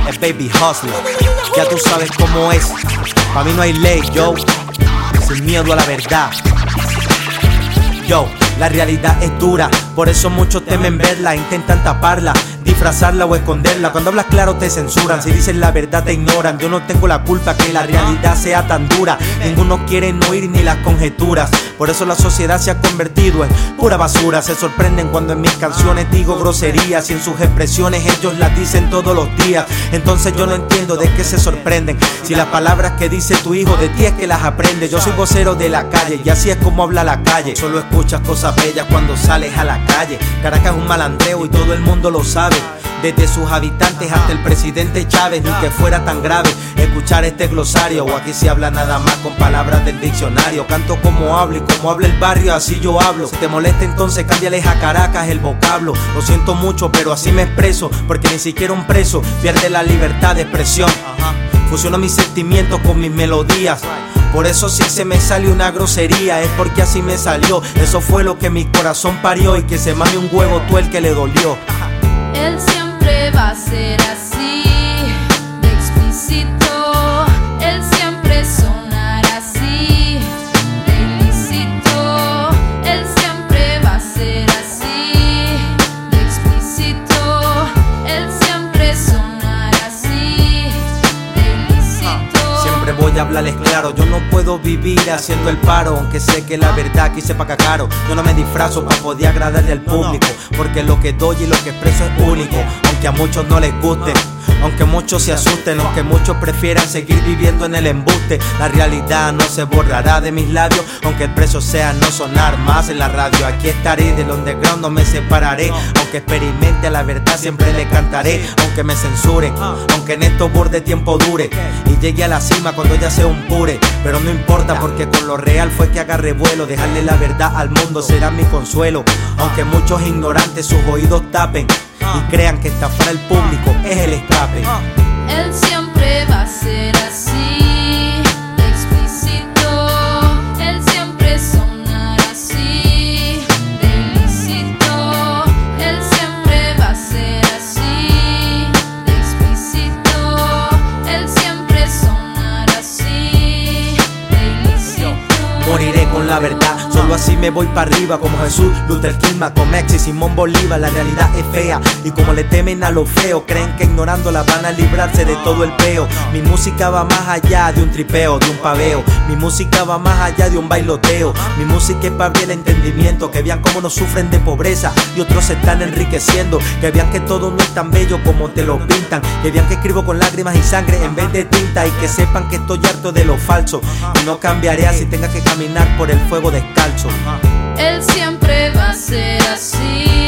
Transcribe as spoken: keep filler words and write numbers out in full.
el baby hustler. Ya tú sabes cómo es. Pa' mí no hay ley, yo. Sin miedo a la verdad. Yo, la realidad es dura, por eso muchos temen verla, intentan taparla, disfrazarla o esconderla. Cuando hablas claro te censuran, si dices la verdad te ignoran. Yo no tengo la culpa que la realidad sea tan dura. Ninguno quiere oír ni las conjeturas. Por eso la sociedad se ha convertido en pura basura. Se sorprenden cuando en mis canciones digo groserías y en sus expresiones ellos las dicen todos los días. Entonces yo no entiendo de qué se sorprenden, si las palabras que dice tu hijo de ti es que las aprende. Yo soy vocero de la calle y así es como habla la calle. Solo escuchas cosas bellas cuando sales a la calle. Caracas es un malandreo y todo el mundo lo sabe, desde sus habitantes hasta el presidente Chávez. Ni que fuera tan grave escuchar este glosario, o aquí se habla nada más con palabras del diccionario. Canto como hablo y como habla el barrio, así yo hablo. Si te molesta entonces cámbiales a Caracas el vocablo. Lo siento mucho pero así me expreso, porque ni siquiera un preso pierde la libertad de expresión. Fusiono mis sentimientos con mis melodías. Por eso si se me sale una grosería es porque así me salió. Eso fue lo que mi corazón parió, y que se mame un huevo tú el que le dolió. Él siempre va a ser así, de explícito. Él siempre sonará así, de ilícito. Él siempre va a ser así, de explícito. Él siempre sonará así, de ilícito. Siempre voy a hablarles claro, yo no puedo vivir haciendo el paro, aunque sé que la verdad aquí se paga caro. Yo no me disfrazo para poder agradarle al público, porque lo que doy y lo que expreso es único. Aunque a muchos no les guste, aunque muchos se asusten, aunque muchos prefieran seguir viviendo en el embuste, la realidad no se borrará de mis labios, aunque el precio sea no sonar más en la radio. Aquí estaré, del underground no me separaré, aunque experimente la verdad siempre le cantaré. Aunque me censuren, aunque en estos bordes tiempo dure y llegue a la cima cuando ya sea un pure, pero no importa porque con lo real fue que agarré vuelo. Dejarle la verdad al mundo será mi consuelo, aunque muchos ignorantes sus oídos tapen y crean que estafar al público es el escape. Él siempre va a ser así, de explícito. Él siempre sonará así, de ilícito. Él siempre va a ser así, de explícito. Él siempre sonará así, de ilícito. Moriré con la verdad, solo así me voy para arriba, como Jesús, Luther King, Malcolm X y Simón Bolívar. La realidad es fea y como le temen a lo feo, creen que ignorándola van a librarse de todo el peo. Mi música va más allá de un tripeo, de un paveo. Mi música va más allá de un bailoteo. Mi música es para abrir el entendimiento, que vean cómo nos sufren de pobreza y otros se están enriqueciendo. Que vean que todo no es tan bello como te lo pintan. Que vean que escribo con lágrimas y sangre en vez de tinta, y que sepan que estoy harto de lo falso y no cambiaré así tenga que caminar por el fuego descalzo. Él siempre va a ser así.